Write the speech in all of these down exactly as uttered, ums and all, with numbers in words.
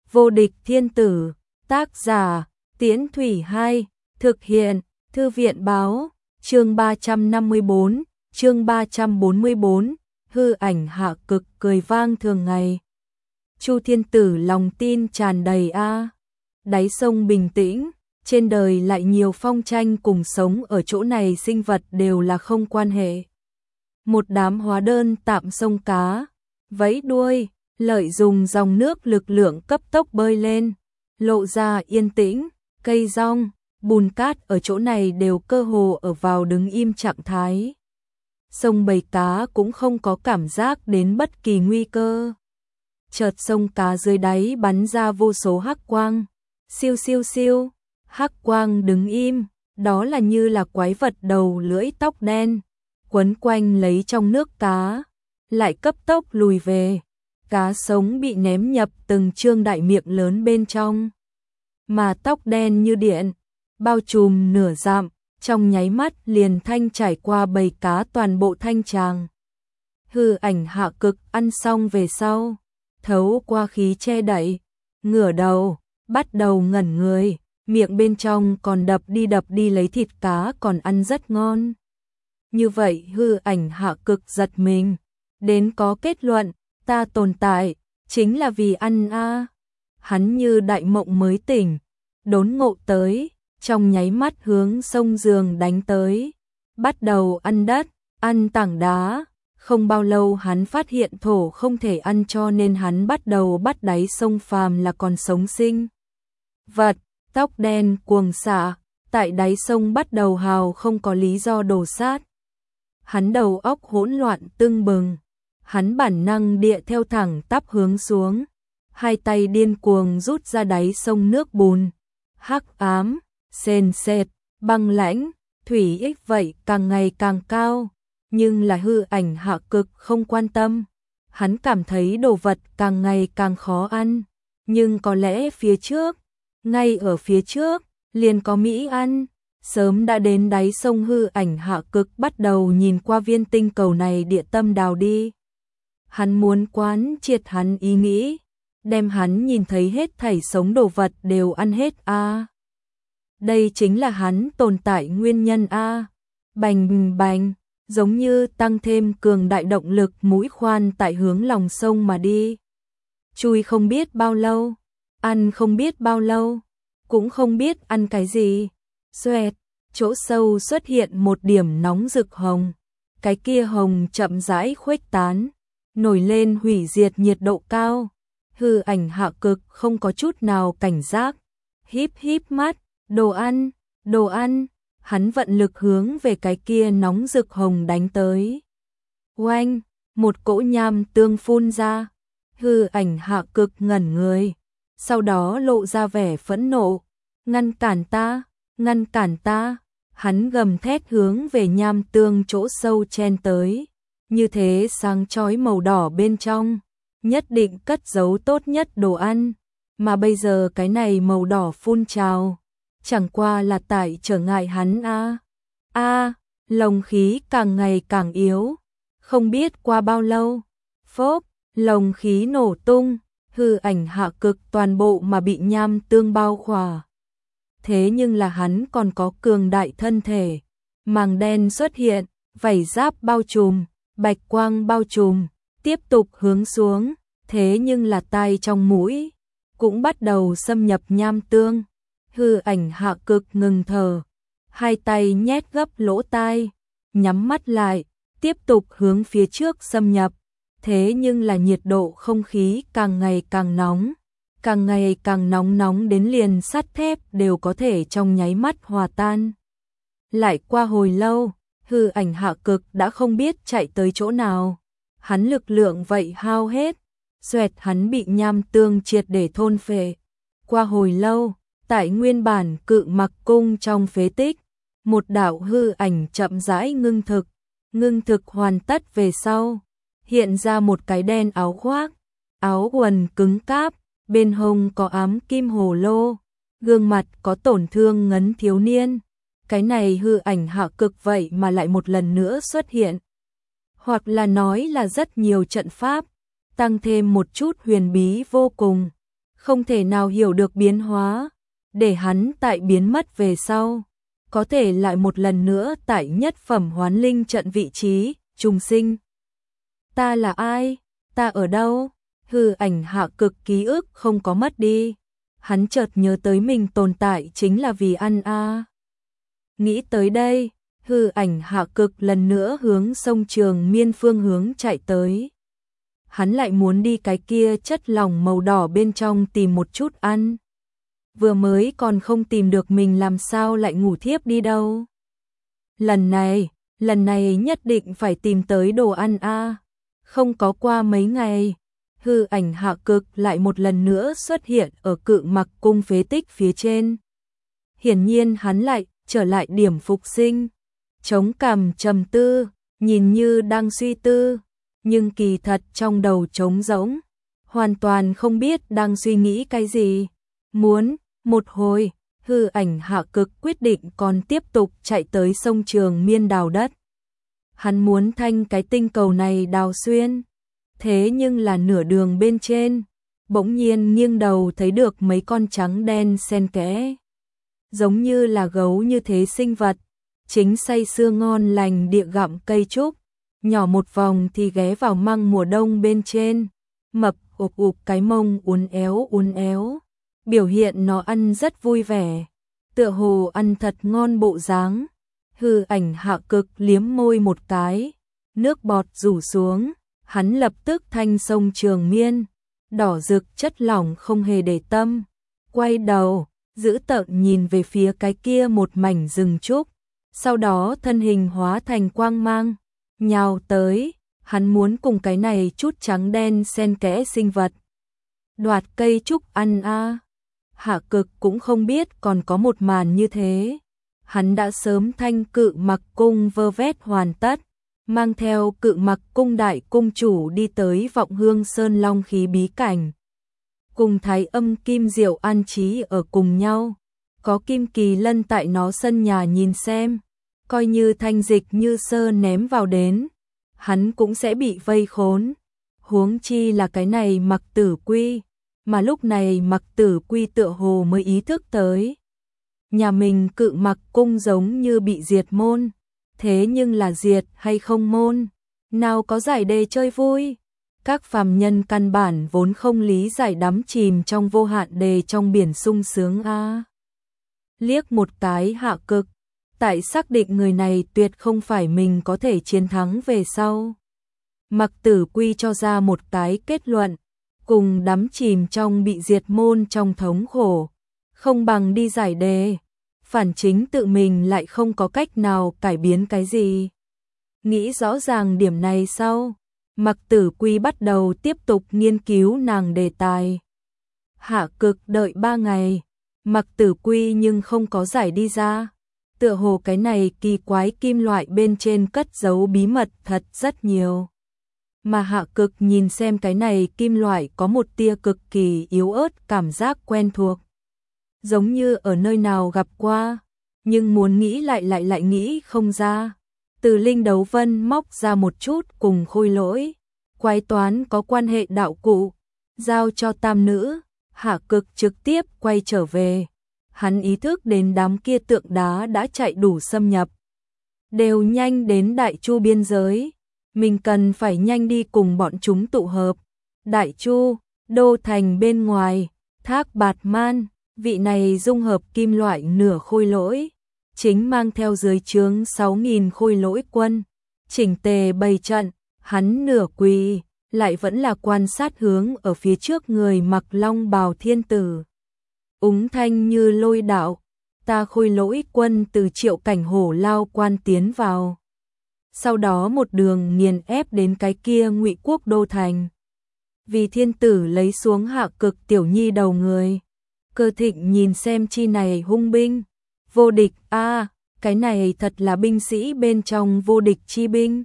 Vô địch thiên tử, tác giả, Tiễn Thủy hai, thực hiện, Thư viện báo, chương ba trăm năm mươi bốn, chương ba trăm bốn mươi bốn, hư ảnh hạ cực cười vang thường ngày. Chu thiên tử lòng tin tràn đầy a. Đáy sông bình tĩnh, trên đời lại nhiều phong tranh cùng sống ở chỗ này sinh vật đều là không quan hệ. Một đám hóa đơn tạm sông cá, vẫy đuôi, lợi dùng dòng nước lực lượng cấp tốc bơi lên, lộ ra yên tĩnh, cây rong, bùn cát ở chỗ này đều cơ hồ ở vào đứng im trạng thái. Sông bầy cá cũng không có cảm giác đến bất kỳ nguy cơ. Chợt sông cá dưới đáy bắn ra vô số hắc quang, siêu siêu siêu, hắc quang đứng im, đó là như là quái vật đầu lưỡi tóc đen, quấn quanh lấy trong nước cá, lại cấp tốc lùi về. Cá sống bị ném nhập từng trương đại miệng lớn bên trong, mà tóc đen như điện, bao trùm nửa dặm, trong nháy mắt liền thanh trải qua bầy cá toàn bộ thanh tràng. Hư ảnh hạ cực ăn xong về sau, thấu qua khí che đậy, ngửa đầu, bắt đầu ngẩn người, miệng bên trong còn đập đi đập đi lấy thịt cá còn ăn rất ngon. Như vậy hư ảnh hạ cực giật mình, đến có kết luận, ta tồn tại, chính là vì ăn a. Hắn như đại mộng mới tỉnh, đốn ngộ tới, trong nháy mắt hướng sông giường đánh tới, bắt đầu ăn đất, ăn tảng đá. Không bao lâu hắn phát hiện thổ không thể ăn cho nên hắn bắt đầu bắt đáy sông phàm là còn sống sinh vật, tóc đen cuồng xạ, tại đáy sông bắt đầu hào không có lý do đổ sát. Hắn đầu óc hỗn loạn tưng bừng, hắn bản năng địa theo thẳng tắp hướng xuống, hai tay điên cuồng rút ra đáy sông nước bùn, hắc ám, sền sệt, băng lãnh, thủy ích vậy càng ngày càng cao, nhưng là hư ảnh hạ cực không quan tâm. Hắn cảm thấy đồ vật càng ngày càng khó ăn, nhưng có lẽ phía trước, ngay ở phía trước, liền có mỹ ăn. Sớm đã đến đáy sông hư ảnh hạ cực bắt đầu nhìn qua viên tinh cầu này địa tâm đào đi. Hắn muốn quán triệt hắn ý nghĩ, đem hắn nhìn thấy hết thảy sống đồ vật đều ăn hết a. À. Đây chính là hắn tồn tại nguyên nhân a. À. Bành bành, giống như tăng thêm cường đại động lực mũi khoan tại hướng lòng sông mà đi. Chui không biết bao lâu, ăn không biết bao lâu, cũng không biết ăn cái gì. Xoẹt, chỗ sâu xuất hiện một điểm nóng rực hồng, cái kia hồng chậm rãi khuếch tán, nổi lên hủy diệt nhiệt độ cao. Hư ảnh hạ cực không có chút nào cảnh giác, híp híp mắt, đồ ăn, đồ ăn, hắn vận lực hướng về cái kia nóng rực hồng đánh tới. Oanh, một cỗ nham tương phun ra, hư ảnh hạ cực ngẩn người, sau đó lộ ra vẻ phẫn nộ, ngăn cản ta, ngăn cản ta, hắn gầm thét hướng về nham tương chỗ sâu chen tới, như thế sáng chói màu đỏ bên trong, nhất định cất giấu tốt nhất đồ ăn, mà bây giờ cái này màu đỏ phun trào, chẳng qua là tại trở ngại hắn a. A, lồng khí càng ngày càng yếu, không biết qua bao lâu, phốp, lồng khí nổ tung, hư ảnh hạ cực toàn bộ mà bị nham tương bao khỏa. Thế nhưng là hắn còn có cường đại thân thể, màng đen xuất hiện, vảy giáp bao trùm, bạch quang bao trùm, tiếp tục hướng xuống, thế nhưng là tai trong mũi cũng bắt đầu xâm nhập nham tương. Hư ảnh hạ cực ngừng thở, hai tay nhét gấp lỗ tai, nhắm mắt lại, tiếp tục hướng phía trước xâm nhập. Thế nhưng là nhiệt độ không khí càng ngày càng nóng, càng ngày càng nóng nóng đến liền sắt thép đều có thể trong nháy mắt hòa tan. Lại qua hồi lâu, hư ảnh hạ cực đã không biết chạy tới chỗ nào, hắn lực lượng vậy hao hết, xoẹt hắn bị nham tương triệt để thôn phệ. Qua hồi lâu, tại nguyên bản cự mặc cung trong phế tích, một đạo hư ảnh chậm rãi ngưng thực, ngưng thực hoàn tất về sau, hiện ra một cái đen áo khoác, áo quần cứng cáp, bên hông có ám kim hồ lô, gương mặt có tổn thương ngấn thiếu niên. Cái này hư ảnh hạ cực vậy mà lại một lần nữa xuất hiện, hoặc là nói là rất nhiều trận pháp, tăng thêm một chút huyền bí vô cùng. không thể nào hiểu được biến hóa, để hắn tại biến mất về sau, có thể lại một lần nữa tại nhất phẩm hoán linh trận vị trí, trùng sinh. Ta là ai? Ta ở đâu? Hư ảnh Hạ Cực ký ức không có mất đi. Hắn chợt nhớ tới mình tồn tại chính là vì ăn a. À. Nghĩ tới đây, hư ảnh Hạ Cực lần nữa hướng sông Trường Miên phương hướng chạy tới. Hắn lại muốn đi cái kia chất lỏng màu đỏ bên trong tìm một chút ăn. Vừa mới còn không tìm được mình làm sao lại ngủ thiếp đi đâu. Lần này, lần này nhất định phải tìm tới đồ ăn a. À. Không có qua mấy ngày, hư ảnh Hạ Cực lại một lần nữa xuất hiện ở Cự Mặc cung phế tích phía trên. Hiển nhiên hắn lại trở lại điểm phục sinh, chống cằm trầm tư, nhìn như đang suy tư, nhưng kỳ thật trong đầu trống rỗng, hoàn toàn không biết đang suy nghĩ cái gì. Muốn, một hồi, hư ảnh Hạ Cực quyết định còn tiếp tục chạy tới sông Trường Miên đào đất. Hắn muốn thanh cái tinh cầu này đào xuyên. Thế nhưng là nửa đường bên trên, bỗng nhiên nghiêng đầu thấy được mấy con trắng đen xen kẽ. Giống như là gấu như thế sinh vật, chính say sưa ngon lành địa gặm cây trúc, nhỏ một vòng thì ghé vào măng mùa đông bên trên, mập ụp ụp cái mông uốn éo uốn éo, biểu hiện nó ăn rất vui vẻ, tựa hồ ăn thật ngon bộ dáng. Hư ảnh Hạ Cực liếm môi một cái, nước bọt rủ xuống, hắn lập tức thanh sông Trường Miên, đỏ rực chất lỏng không hề để tâm, quay đầu, giữ tợn nhìn về phía cái kia một mảnh rừng trúc, sau đó thân hình hóa thành quang mang, nhào tới, hắn muốn cùng cái này chút trắng đen xen kẽ sinh vật đoạt cây trúc ăn a. À. Hạ Cực cũng không biết còn có một màn như thế. Hắn đã sớm thanh Cự Mặc cung vơ vét hoàn tất, mang theo Cự Mặc cung đại cung chủ đi tới Vọng Hương Sơn Long khí bí cảnh. Cùng Thái Âm Kim Diệu an trí ở cùng nhau, có Kim Kỳ Lân tại nó sân nhà nhìn xem, coi như Thanh Dịch Như Sơ ném vào đến, hắn cũng sẽ bị vây khốn. Huống chi là cái này Mặc Tử Quy, mà lúc này Mặc Tử Quy tựa hồ mới ý thức tới. Nhà mình Cự Mặc cung giống như bị diệt môn, thế nhưng là diệt hay không môn, nào có giải đề chơi vui. Các phàm nhân căn bản vốn không lý giải đắm chìm trong vô hạn đề trong biển sung sướng a. À. Liếc một cái Hạ Cực, tại xác định người này tuyệt không phải mình có thể chiến thắng về sau. Mặc Tử Quy cho ra một cái kết luận, cùng đắm chìm trong bị diệt môn trong thống khổ, không bằng đi giải đề, phản chính tự mình lại không có cách nào cải biến cái gì. Nghĩ rõ ràng điểm này sau, Mặc Tử Quy bắt đầu tiếp tục nghiên cứu nàng đề tài. Hạ Cực đợi ba ngày, Mặc Tử Quy nhưng không có giải đi ra. Tựa hồ cái này kỳ quái kim loại bên trên cất giấu bí mật thật rất nhiều. Mà Hạ Cực nhìn xem cái này kim loại có một tia cực kỳ yếu ớt cảm giác quen thuộc. Giống như ở nơi nào gặp qua, nhưng muốn nghĩ lại lại lại nghĩ không ra. Từ Linh Đấu Vân móc ra một chút cùng Khôi Lỗi, quái toán có quan hệ đạo cụ, giao cho tam nữ. Hạ Cực trực tiếp quay trở về. Hắn ý thức đến đám kia tượng đá đã chạy đủ xâm nhập, đều nhanh đến Đại Chu biên giới, mình cần phải nhanh đi cùng bọn chúng tụ hợp. Đại Chu, đô thành bên ngoài, Thác Bạt Man, vị này dung hợp kim loại nửa Khôi Lỗi, chính mang theo dưới trướng sáu nghìn Khôi Lỗi quân, chỉnh tề bày trận, hắn nửa quỳ, lại vẫn là quan sát hướng ở phía trước người mặc long bào thiên tử. Úng thanh như lôi đạo, ta Khôi Lỗi quân từ Triệu Cảnh Hổ lao quan tiến vào. Sau đó một đường nghiền ép đến cái kia Ngụy Quốc đô thành. Vì thiên tử lấy xuống Hạ Cực tiểu nhi đầu người. Cơ Thịnh nhìn xem chi này hung binh, vô địch a, à, cái này thật là binh sĩ bên trong vô địch chi binh.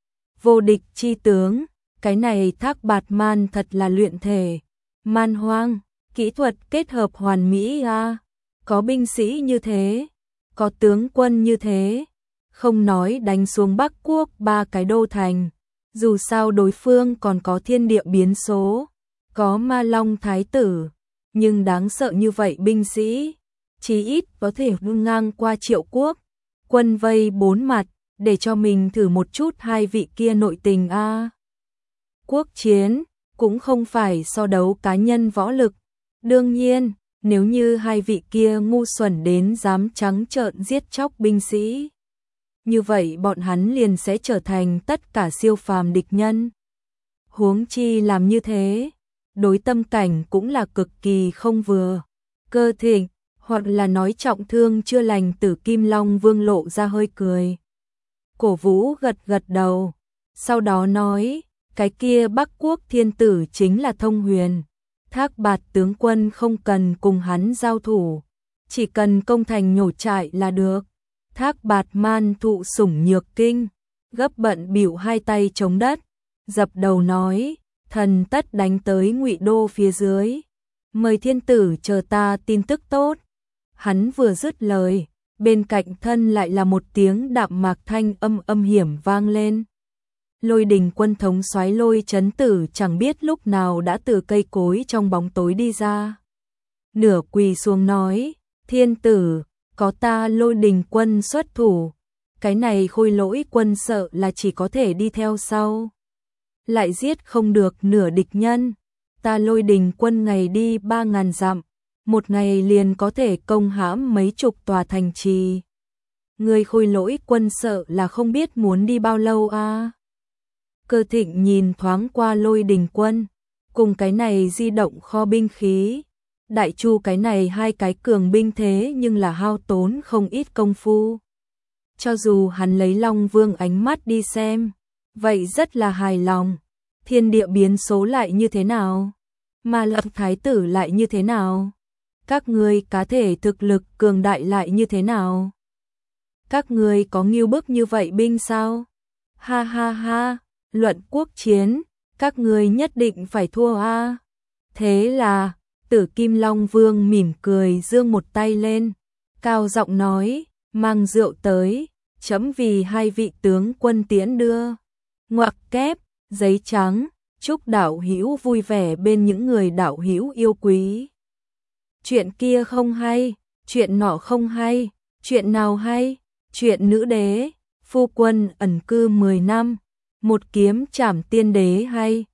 Vô địch chi tướng, cái này Thác Bạt Man thật là luyện thể, man hoang, kỹ thuật kết hợp hoàn mỹ a, à. Có binh sĩ như thế, có tướng quân như thế, không nói đánh xuống Bắc Quốc ba cái đô thành, dù sao đối phương còn có thiên địa biến số, có Ma Long Thái tử, nhưng đáng sợ như vậy binh sĩ, chí ít có thể vươn ngang qua Triệu Quốc, quân vây bốn mặt, để cho mình thử một chút hai vị kia nội tình a. Quốc chiến cũng không phải so đấu cá nhân võ lực, đương nhiên, nếu như hai vị kia ngu xuẩn đến dám trắng trợn giết chóc binh sĩ, như vậy bọn hắn liền sẽ trở thành tất cả siêu phàm địch nhân. Huống chi làm như thế, đối tâm cảnh cũng là cực kỳ không vừa. Cơ Thịnh, hoặc là nói trọng thương chưa lành Tử Kim Long Vương lộ ra hơi cười. Cổ Vũ gật gật đầu, sau đó nói, cái kia Bắc Quốc thiên tử chính là Thông Huyền. Thác Bạt tướng quân không cần cùng hắn giao thủ, chỉ cần công thành nhổ trại là được. Thác Bạt man thụ sủng nhược kinh, gấp bận bỉu hai tay chống đất, dập đầu nói, thần tất đánh tới Ngụy Đô phía dưới, mời thiên tử chờ ta tin tức tốt. Hắn vừa dứt lời, bên cạnh thân lại là một tiếng đạm mạc thanh âm âm hiểm vang lên. Lôi Đình quân thống soái Lôi Chấn Tử chẳng biết lúc nào đã từ cây cối trong bóng tối đi ra. Nửa quỳ xuống nói, thiên tử, có ta Lôi Đình quân xuất thủ, cái này Khôi Lỗi quân sợ là chỉ có thể đi theo sau. Lại giết không được nửa địch nhân, ta Lôi Đình quân ngày đi ba ngàn dặm, một ngày liền có thể công hãm mấy chục tòa thành trì. Người Khôi Lỗi quân sợ là không biết muốn đi bao lâu a. À. Cơ Thịnh nhìn thoáng qua Lôi Đình quân, cùng cái này di động kho binh khí. Đại Chu cái này hai cái cường binh thế nhưng là hao tốn không ít công phu. Cho dù hắn lấy Long Vương ánh mắt đi xem, vậy rất là hài lòng. Thiên địa biến số lại như thế nào? Mà Lập Thái tử lại như thế nào? Các ngươi cá thể thực lực cường đại lại như thế nào? Các ngươi có nghiêu bức như vậy binh sao? Ha ha ha, luận quốc chiến, các ngươi nhất định phải thua a. Thế là, Tử Kim Long Vương mỉm cười giương một tay lên, cao giọng nói, mang rượu tới, chấm vì hai vị tướng quân tiễn đưa. Ngoặc kép, giấy trắng, chúc đạo hữu vui vẻ bên những người đạo hữu yêu quý. Chuyện kia không hay, chuyện nọ không hay, chuyện nào hay? Chuyện nữ đế, phu quân ẩn cư mười năm, một kiếm trảm tiên đế hay,